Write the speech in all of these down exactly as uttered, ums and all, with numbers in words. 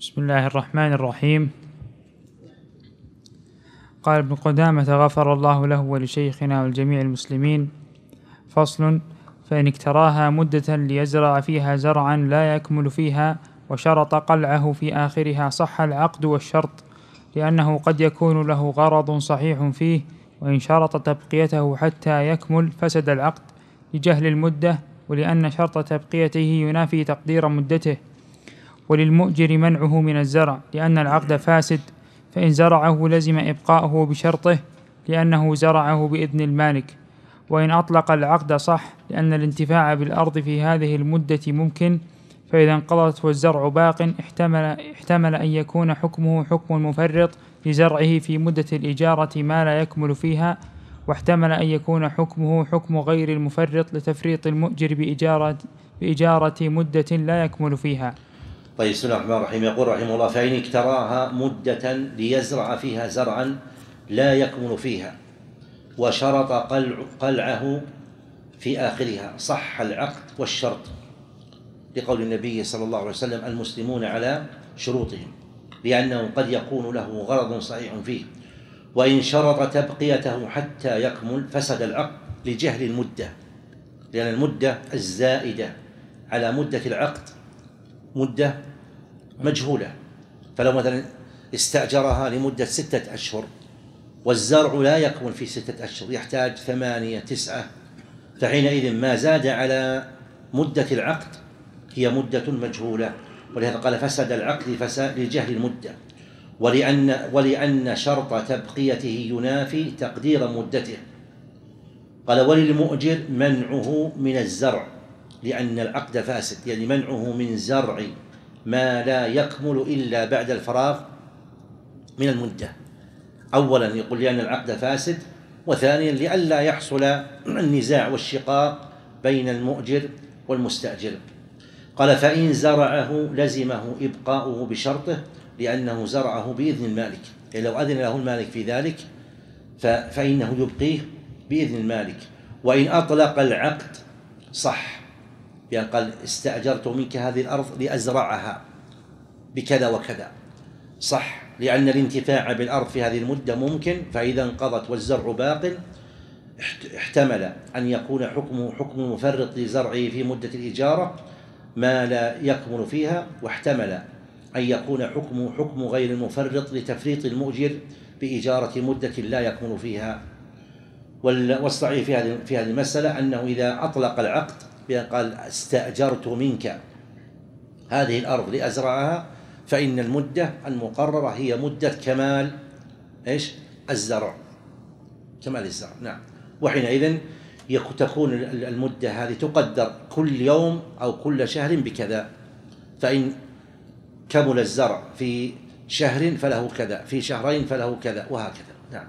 بسم الله الرحمن الرحيم. قال ابن قدامة غفر الله له ولشيخنا ولجميع المسلمين: فصل: فإن اكتراها مدة ليزرع فيها زرعا لا يكمل فيها وشرط قلعه في آخرها صح العقد والشرط، لأنه قد يكون له غرض صحيح فيه، وإن شرط تبقيته حتى يكمل فسد العقد لجهل المدة، ولأن شرط تبقيته ينافي تقدير مدته. وللمؤجر منعه من الزرع لأن العقد فاسد، فإن زرعه لزم إبقاؤه بشرطه لأنه زرعه بإذن المالك، وإن أطلق العقد صح لأن الانتفاع بالأرض في هذه المدة ممكن، فإذا انقضت والزرع باق احتمل, احتمل أن يكون حكمه حكم المفرط لزرعه في مدة الإجارة ما لا يكمل فيها، واحتمل أن يكون حكمه حكم غير المفرط لتفريط المؤجر بإجارة, بإجارة مدة لا يكمل فيها. طيب، بسم الله الرحمن الرحيم. يقول رحمه الله: فإن اكتراها مدة ليزرع فيها زرعا لا يكمل فيها وشرط قلع قلعه في آخرها صح العقد والشرط، لقول النبي صلى الله عليه وسلم: المسلمون على شروطهم، لأنه قد يكون له غرض صحيح فيه، وإن شرط تبقيته حتى يكمل فسد العقد لجهل المدة، لأن المدة الزائدة على مدة العقد مدة مجهولة. فلو مثلا استأجرها لمدة ستة أشهر والزرع لا يكمل في ستة أشهر، يحتاج ثمانية تسعة، فحينئذ ما زاد على مدة العقد هي مدة مجهولة، ولهذا قال: فسد العقد فساد لجهل المدة، ولأن, ولأن شرط تبقيته ينافي تقدير مدته. قال: وللمؤجر منعه من الزرع لأن العقد فاسد، يعني منعه من زرع ما لا يكمل إلا بعد الفراغ من المدة. أولا يقول لأن العقد فاسد، وثانيا لئلا يحصل النزاع والشقاق بين المؤجر والمستأجر. قال: فإن زرعه لزمه إبقاؤه بشرطه لأنه زرعه بإذن المالك، يعني لو أذن له المالك في ذلك فإنه يبقيه بإذن المالك. وإن أطلق العقد صح، يعني قال: استأجرت منك هذه الأرض لأزرعها بكذا وكذا، صح، لأن الانتفاع بالأرض في هذه المدة ممكن، فإذا انقضت والزرع باق احتمل أن يكون حكمه حكم المفرط لزرعه في مدة الإجارة ما لا يكمل فيها، واحتمل أن يكون حكمه حكم غير المفرط لتفريط المؤجر بإجارة مدة لا يكمل فيها. والصحيح في هذه في هذه المسألة أنه إذا أطلق العقد بأن قال: استأجرت منك هذه الأرض لأزرعها، فإن المدة المقررة هي مدة كمال إيش؟ الزرع، كمال الزرع. نعم. وحينئذ تكون المدة هذه تقدر كل يوم أو كل شهر بكذا، فإن كمل الزرع في شهر فله كذا، في شهرين فله كذا، وهكذا. نعم.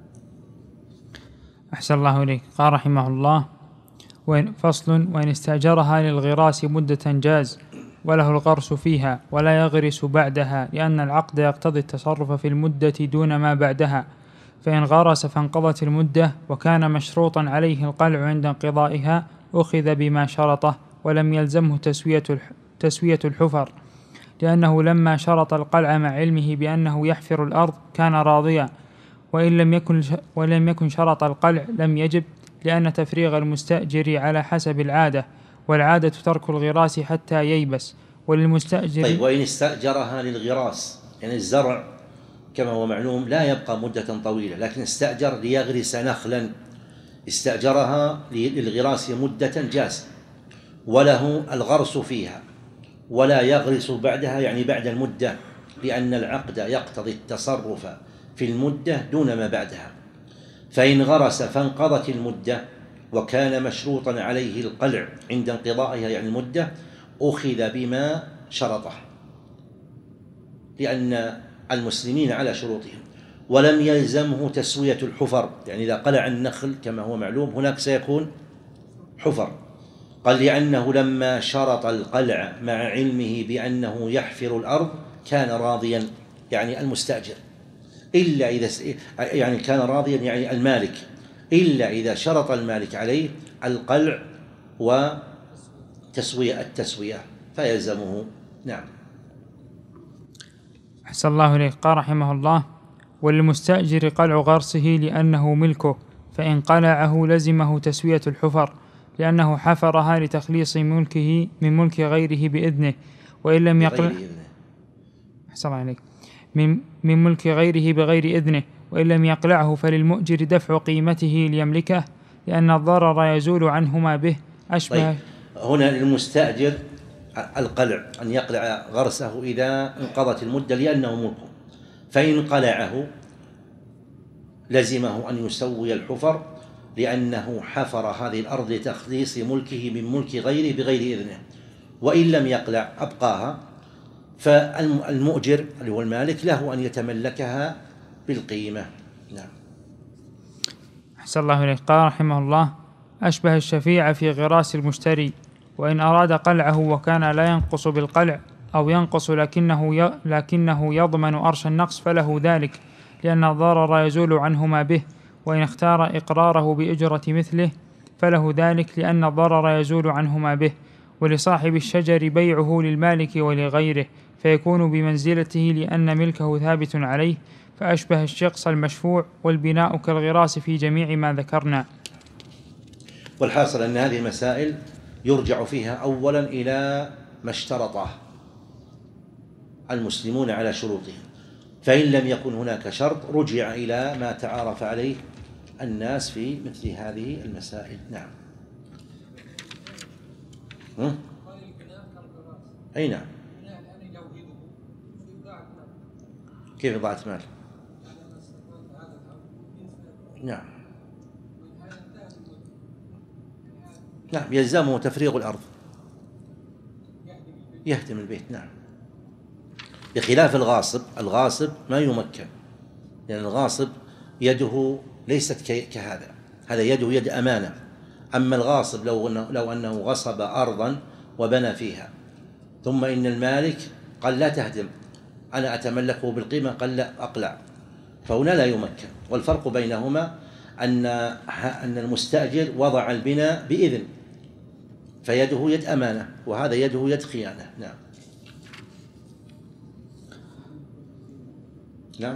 أحسن الله إليك. قال رحمه الله: وإن فصل: وإن استأجرها للغراس مدة جاز وله الغرس فيها ولا يغرس بعدها، لأن العقد يقتضي التصرف في المدة دون ما بعدها، فإن غرس فانقضت المدة وكان مشروطا عليه القلع عند انقضائها أخذ بما شرطه ولم يلزمه تسوية تسوية الحفر، لأنه لما شرط القلع مع علمه بأنه يحفر الأرض كان راضيا، وإن لم يكن ولم يكن شرط القلع لم يجب، لأن تفريغ المستأجر على حسب العادة، والعادة ترك الغراس حتى ييبس. وللمستأجر طيب، وإن استأجرها للغراس، يعني الزرع كما هو معلوم لا يبقى مدة طويلة، لكن استأجر ليغرس نخلا، استأجرها للغراس مدة جاز وله الغرس فيها ولا يغرس بعدها، يعني بعد المدة، لأن العقد يقتضي التصرف في المدة دون ما بعدها. فإن غرس فانقضت المدة وكان مشروطا عليه القلع عند انقضائها، يعني المدة، أخذ بما شرطه، لأن المسلمين على شروطهم، ولم يلزمه تسوية الحفر، يعني إذا قلع النخل كما هو معلوم هناك سيكون حفر. قال: لأنه لما شرط القلع مع علمه بأنه يحفر الأرض كان راضيا، يعني المستأجر، إلا إذا يعني كان راضيا يعني المالك، إلا إذا شرط المالك عليه القلع وتسوية التسوية فيلزمه. نعم. أحسن الله إليك. قال رحمه الله: وللمستأجر قلع غرسه لأنه ملكه، فإن قلعه لزمه تسوية الحفر، لأنه حفرها لتخليص ملكه من ملك غيره بإذنه، وإن لم يقلع أحسن الله عليك من, من ملك غيره بغير إذنه، وإن لم يقلعه فللمؤجر دفع قيمته ليملكه، لأن الضرر يزول عنهما به. أشبه طيب، هنا للمستأجر القلع، أن يقلع غرسه إذا انقضت المدة لأنه ملكه، فإن قلعه لزمه أن يسوي الحفر، لأنه حفر هذه الأرض لتخليص ملكه من ملك غيره بغير إذنه. وإن لم يقلع أبقاها، فالمؤجر اللي هو المالك له أن يتملكها بالقيمة. نعم. أحسن الله إليك. قال رحمه الله: أشبه الشفيع في غراس المشتري، وإن أراد قلعه وكان لا ينقص بالقلع أو ينقص لكنه لكنه يضمن أرش النقص فله ذلك، لأن الضرر يزول عنهما به. وإن اختار إقراره بإجرة مثله فله ذلك، لأن الضرر يزول عنهما به. ولصاحب الشجر بيعه للمالك ولغيره، فيكون بمنزلته لأن ملكه ثابت عليه، فأشبه الشقص المشفوع والبناء كالغراس في جميع ما ذكرنا. والحاصل أن هذه المسائل يرجع فيها أولا إلى ما اشترطه المسلمون على شروطهم، فإن لم يكن هناك شرط رجع إلى ما تعارف عليه الناس في مثل هذه المسائل. نعم. هم؟ أي نعم. كيف إضاعة مال؟ نعم نعم يلزمه تفريغ الأرض، يهدم البيت. نعم. بخلاف الغاصب، الغاصب ما يمكن، لأن الغاصب يده ليست كهذا، هذا يده يد أمانة. أما الغاصب لو أنه, لو أنه غصب أرضا وبنى فيها، ثم إن المالك قال لا تهدم، أنا أتملكه بالقيمة، قال لا أقلع، فهنا لا يمكن. والفرق بينهما أن أن المستأجر وضع البناء بإذن، فيده يد أمانة، وهذا يده يد خيانة. نعم. نعم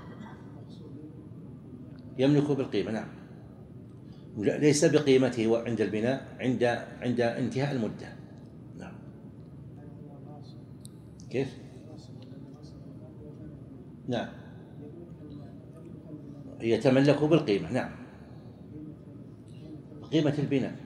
يملك بالقيمة. نعم، ليس بقيمته عند البناء، عند عند انتهاء المدة. نعم. كيف؟ نعم يتملك بالقيمة. نعم، قيمة البناء.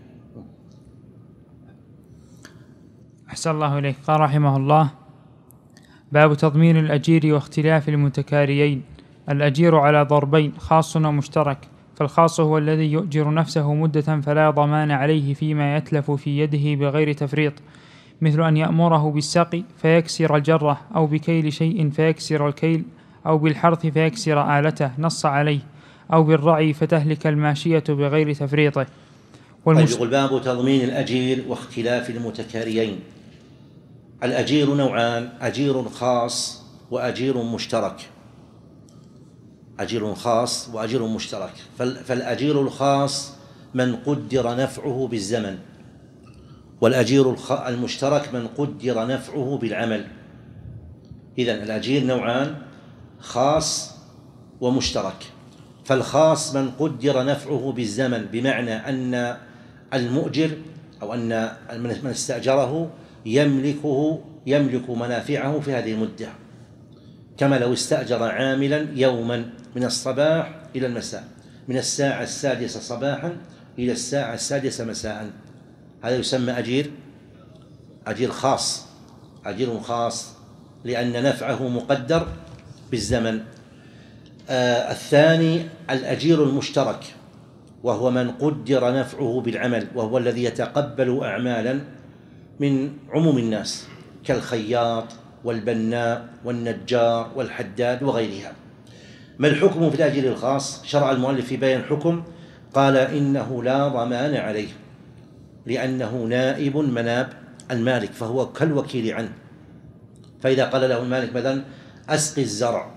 أحسن الله إليك. قال رحمه الله: باب تضمين الأجير واختلاف المتكاريين. الأجير على ضربين: خاص ومشترك. فالخاص هو الذي يؤجر نفسه مدة فلا ضمان عليه فيما يتلف في يده بغير تفريط، مثل أن يأمره بالسقي فيكسر الجرة، أو بكيل شيء فيكسر الكيل، أو بالحرث فيكسر آلته نص عليه، أو بالرعي فتهلك الماشية بغير تفريطه. والمس... طيب، يقول باب تضمين الأجير واختلاف المتكاريين. الأجير نوعان: أجير خاص وأجير مشترك. أجير خاص وأجير مشترك. فالأجير الخاص من قدر نفعه بالزمن، والأجير المشترك من قدر نفعه بالعمل. إذن الأجير نوعان: خاص ومشترك. فالخاص من قدر نفعه بالزمن، بمعنى أن المؤجر أو أن من استأجره يملكه يملك منافعه في هذه المدة، كما لو استأجر عاملا يوما من الصباح إلى المساء، من الساعة السادسة صباحا إلى الساعة السادسة مساء، هذا يسمى أجير أجير خاص أجير خاص لأن نفعه مقدر بالزمن. آه الثاني الأجير المشترك، وهو من قدر نفعه بالعمل، وهو الذي يتقبل أعمالا من عموم الناس كالخياط والبناء والنجار والحداد وغيرها. ما الحكم في الأجير الخاص؟ شرع المؤلف في بيان الحكم، قال إنه لا ضمان عليه، لأنه نائب مناب المالك، فهو كالوكيل عنه. فإذا قال له المالك مثلا أسقي الزرع،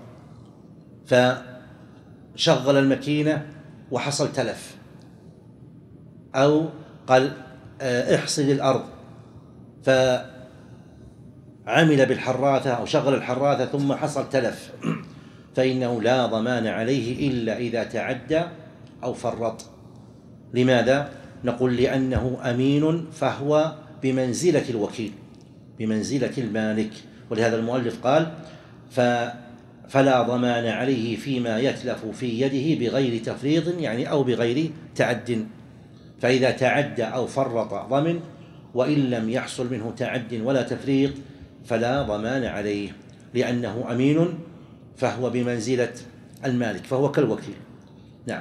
فشغل الماكينة وحصل تلف، أو قال احصد الأرض عمل بالحراثة أو شغل الحراثة ثم حصل تلف فإنه لا ضمان عليه إلا إذا تعدى أو فرط. لماذا؟ نقول لأنه أمين فهو بمنزلة الوكيل، بمنزلة المالك. ولهذا المؤلف قال فلا ضمان عليه فيما يتلف في يده بغير تفريط، يعني أو بغير تعد. فإذا تعدى أو فرط ضمن، وإن لم يحصل منه تعد ولا تفريط فلا ضمان عليه، لأنه أمين فهو بمنزلة المالك، فهو كالوكيل. نعم.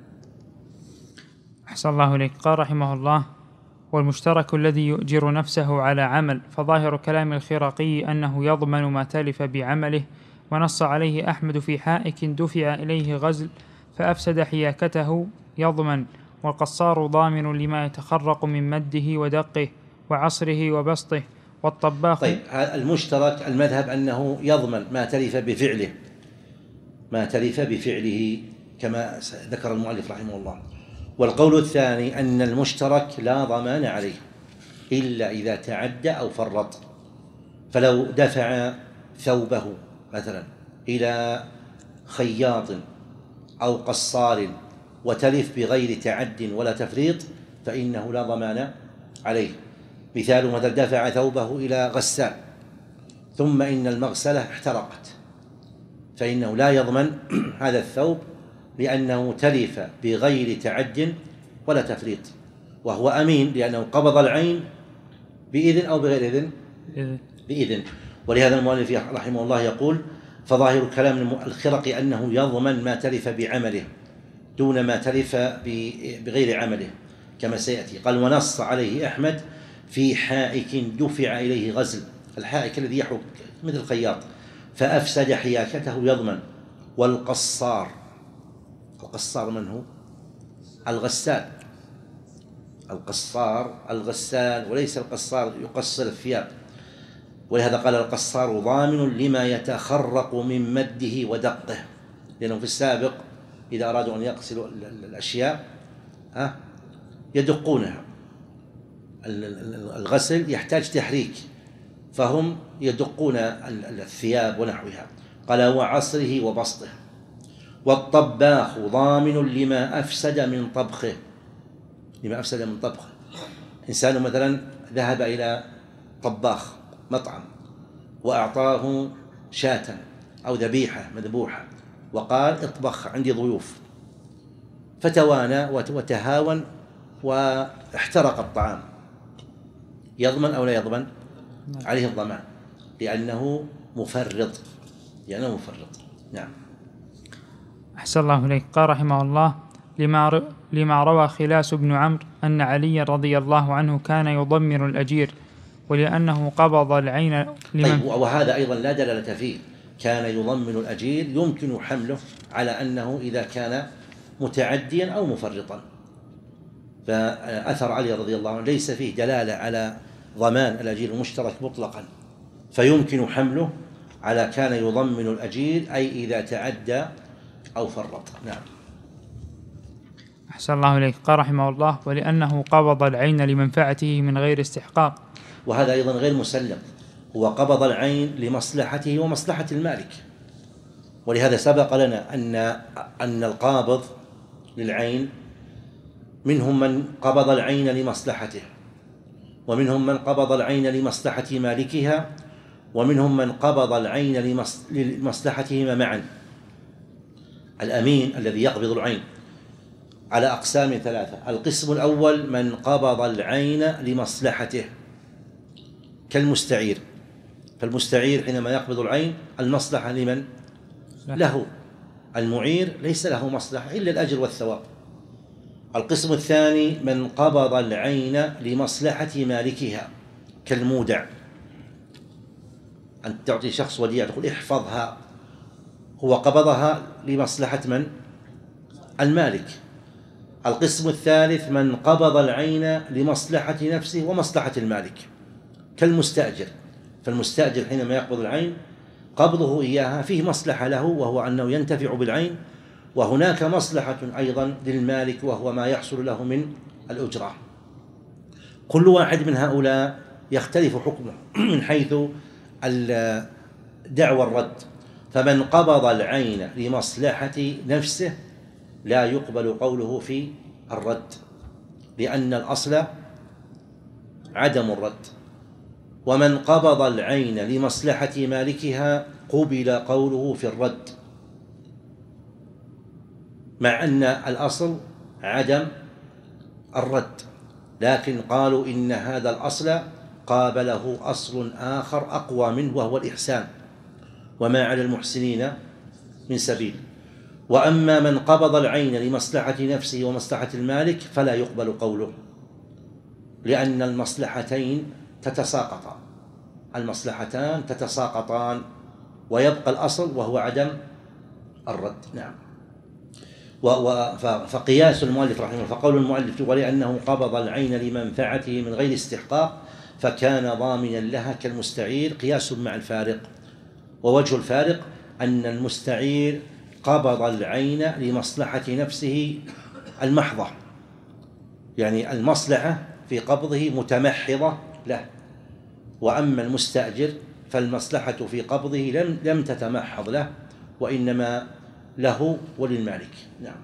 أحسن الله إليك. قال رحمه الله: والمشترك الذي يؤجر نفسه على عمل، فظاهر كلام الخرقي أنه يضمن ما تلف بعمله، ونص عليه أحمد في حائك دفع إليه غزل فأفسد حياكته يضمن، والقصار ضامن لما يتخرق من مده ودقه وعصره وبسطه، والطباخ. طيب، المشترك المذهب أنه يضمن ما تلف بفعله، ما تلف بفعله كما ذكر المؤلف رحمه الله. والقول الثاني أن المشترك لا ضمان عليه إلا إذا تعدى أو فرط. فلو دفع ثوبه مثلا إلى خياط أو قصار وتلف بغير تعد ولا تفريط فإنه لا ضمان عليه. مثال: مثلا دفع ثوبه إلى غسال ثم إن المغسلة احترقت، فإنه لا يضمن هذا الثوب لأنه تلف بغير تعد ولا تفريط، وهو أمين لأنه قبض العين بإذن أو بغير إذن؟ بإذن. ولهذا المؤلف رحمه الله يقول: فظاهر كلام الخرقي أنه يضمن ما تلف بعمله دون ما تلف بغير عمله كما سيأتي. قال: ونص عليه أحمد في حائك دفع إليه غزل، الحائك الذي يحك مثل الخياط، فأفسد حياكته يضمن. والقصار، القصار من هو؟ الغسال، القصار الغسال، وليس القصار يقصر الثياب. ولهذا قال: القصار ضامن لما يتخرق من مده ودقه، لأنه في السابق إذا أرادوا أن يغسلوا الأشياء ها يدقونها، الغسل يحتاج تحريك فهم يدقون الثياب ونحوها. قال: وعصره وبسطه. والطباخ ضامن لما أفسد من طبخه، لما أفسد من طبخه. إنسان مثلا ذهب إلى طباخ مطعم وأعطاه شاة أو ذبيحة مذبوحة وقال: اطبخ عندي ضيوف، فتوانى وتهاون واحترق الطعام، يضمن أو لا يضمن؟ عليه الضمان لأنه مفرط، لأنه مفرط. نعم. أحسن الله إليك. قال رحمه الله: لما, لما روى خلاس بن عمرو أن علي رضي الله عنه كان يضمن الأجير، ولأنه قبض العين لمن. طيب، وهذا أيضا لا دلالة فيه، كان يضمن الأجير يمكن حمله على أنه إذا كان متعديا أو مفرطا، فأثر علي رضي الله عنه ليس فيه دلالة على ضمان الأجير المشترك مطلقا، فيمكن حمله على كان يضمن الأجير أي إذا تعدى أو فرط. نعم. أحسن الله إليك. قال رحمه الله: ولأنه قبض العين لمنفعته من غير استحقاق. وهذا أيضا غير مسلم، هو قبض العين لمصلحته ومصلحة المالك. ولهذا سبق لنا أن أن القابض للعين منهم من قبض العين لمصلحته، ومنهم من قبض العين لمصلحة مالكها، ومنهم من قبض العين لمصلحتهما معا. الأمين الذي يقبض العين على أقسام ثلاثة: القسم الأول من قبض العين لمصلحته كالمستعير، فالمستعير حينما يقبض العين المصلحة لمن؟ له. المعير ليس له مصلحة إلا الأجر والثواب. القسم الثاني من قبض العين لمصلحة مالكها كالمودع، أن تعطي شخص وديعة تقول احفظها، هو قبضها لمصلحة من؟ المالك. القسم الثالث من قبض العين لمصلحة نفسه ومصلحة المالك كالمستأجر، فالمستأجر حينما يقبض العين قبضه إياها فيه مصلحة له وهو أنه ينتفع بالعين، وهناك مصلحة أيضا للمالك وهو ما يحصل له من الأجرة. كل واحد من هؤلاء يختلف حكمه من حيث دعوى الرد. فمن قبض العين لمصلحة نفسه لا يقبل قوله في الرد، لأن الأصل عدم الرد. ومن قبض العين لمصلحة مالكها قبل قوله في الرد، مع أن الأصل عدم الرد، لكن قالوا إن هذا الأصل قابله أصل آخر أقوى منه وهو الإحسان، وما على المحسنين من سبيل. وأما من قبض العين لمصلحة نفسه ومصلحة المالك فلا يقبل قوله، لأن المصلحتين تتساقطان، المصلحتان تتساقطان ويبقى الأصل وهو عدم الرد. نعم. فقياس المؤلف رحمه الله، فقول المؤلف ولأنه قبض العين لمنفعته من غير استحقاق فكان ضامنا لها كالمستعير، قياس مع الفارق. ووجه الفارق أن المستعير قبض العين لمصلحة نفسه المحضة، يعني المصلحة في قبضه متمحضة له، وأما المستأجر فالمصلحة في قبضه لم لم تتمحض له، وإنما له وللمالك. نعم.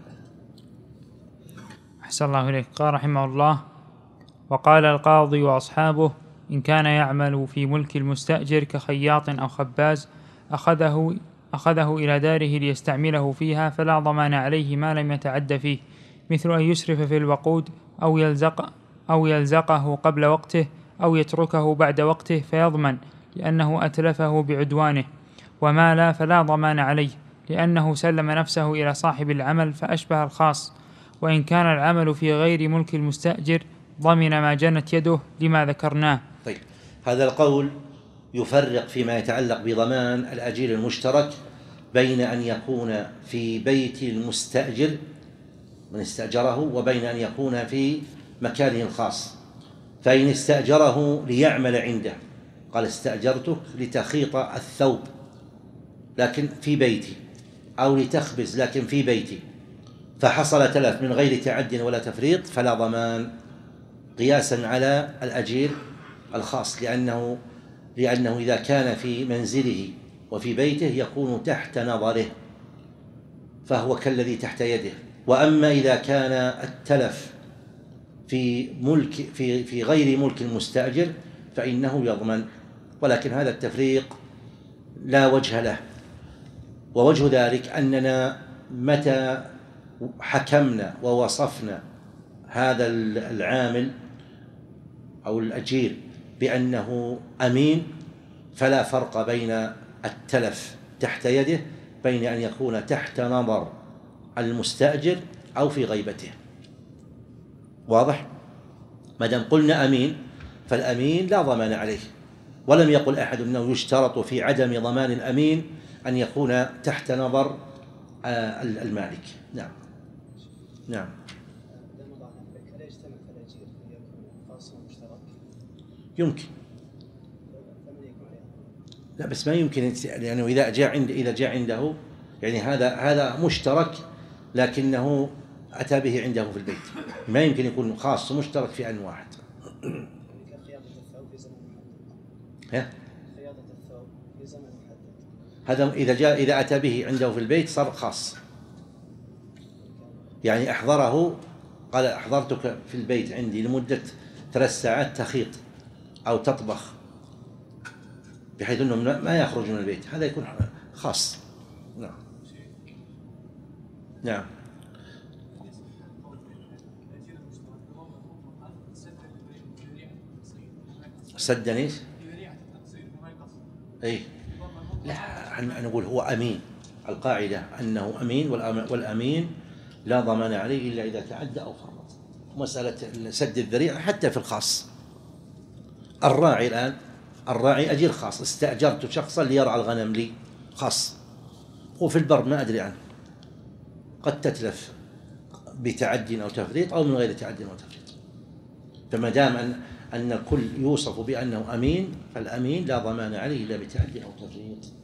أحسن الله إليك. قال رحمه الله: وقال القاضي وأصحابه: إن كان يعمل في ملك المستأجر كخياط أو خباز أخذه أخذه إلى داره ليستعمله فيها فلا ضمان عليه ما لم يتعد فيه، مثل أن يسرف في الوقود أو يلزق أو يلزقه قبل وقته أو يتركه بعد وقته فيضمن لأنه أتلفه بعدوانه، وما لا فلا ضمان عليه لأنه سلم نفسه إلى صاحب العمل فأشبه الخاص. وإن كان العمل في غير ملك المستأجر ضمن ما جنت يده لما ذكرناه. طيب، هذا القول يفرق فيما يتعلق بضمان الأجير المشترك بين أن يكون في بيت المستأجر من استأجره وبين أن يكون في مكانه الخاص. فإن استأجره ليعمل عنده، قال استأجرتك لتخيط الثوب لكن في بيتي، أو لتخبز لكن في بيتي، فحصل تلف من غير تعد ولا تفريط فلا ضمان، قياسا على الأجير الخاص، لأنه لأنه إذا كان في منزله وفي بيته يكون تحت نظره فهو كالذي تحت يده. وأما إذا كان التلف في ملك في في غير ملك المستأجر فإنه يضمن، ولكن هذا التفريق لا وجه له. ووجه ذلك أننا متى حكمنا ووصفنا هذا العامل أو الأجير بأنه أمين فلا فرق بين التلف تحت يده بين أن يكون تحت نظر المستأجر أو في غيبته. واضح؟ ما دام قلنا أمين فالأمين لا ضمان عليه، ولم يقل أحد أنه يشترط في عدم ضمان الأمين أن يكون تحت نظر المالك. نعم. نعم. يمكن، لا بس ما يمكن، لأنه إذا جاء عند إذا جاء عنده يعني هذا هذا مشترك لكنه أتى به عنده في البيت، ما يمكن يكون خاص ومشترك في آن واحد. هذا إذا جاء إذا أتى به عنده في البيت صار خاص، يعني أحضره، قال أحضرتك في البيت عندي لمدة ثلاث ساعات تخيط أو تطبخ، بحيث أنه ما يخرج من البيت، هذا يكون خاص. نعم. نعم. سدا ايش؟ اي لا، نقول هو امين، القاعده انه امين، والامين لا ضمان عليه الا اذا تعدى او فرط. مساله سد الذريعه حتى في الخاص، الراعي الان الراعي اجير خاص، استاجرت شخصا ليرعى الغنم لي خاص، وفي البر ما ادري عنه، قد تتلف بتعد او تفريط او من غير تعد او تفريط. فما دام ان أن الكل يوصف بأنه أمين فالأمين لا ضمان عليه إلا بتعدي أو تفريط.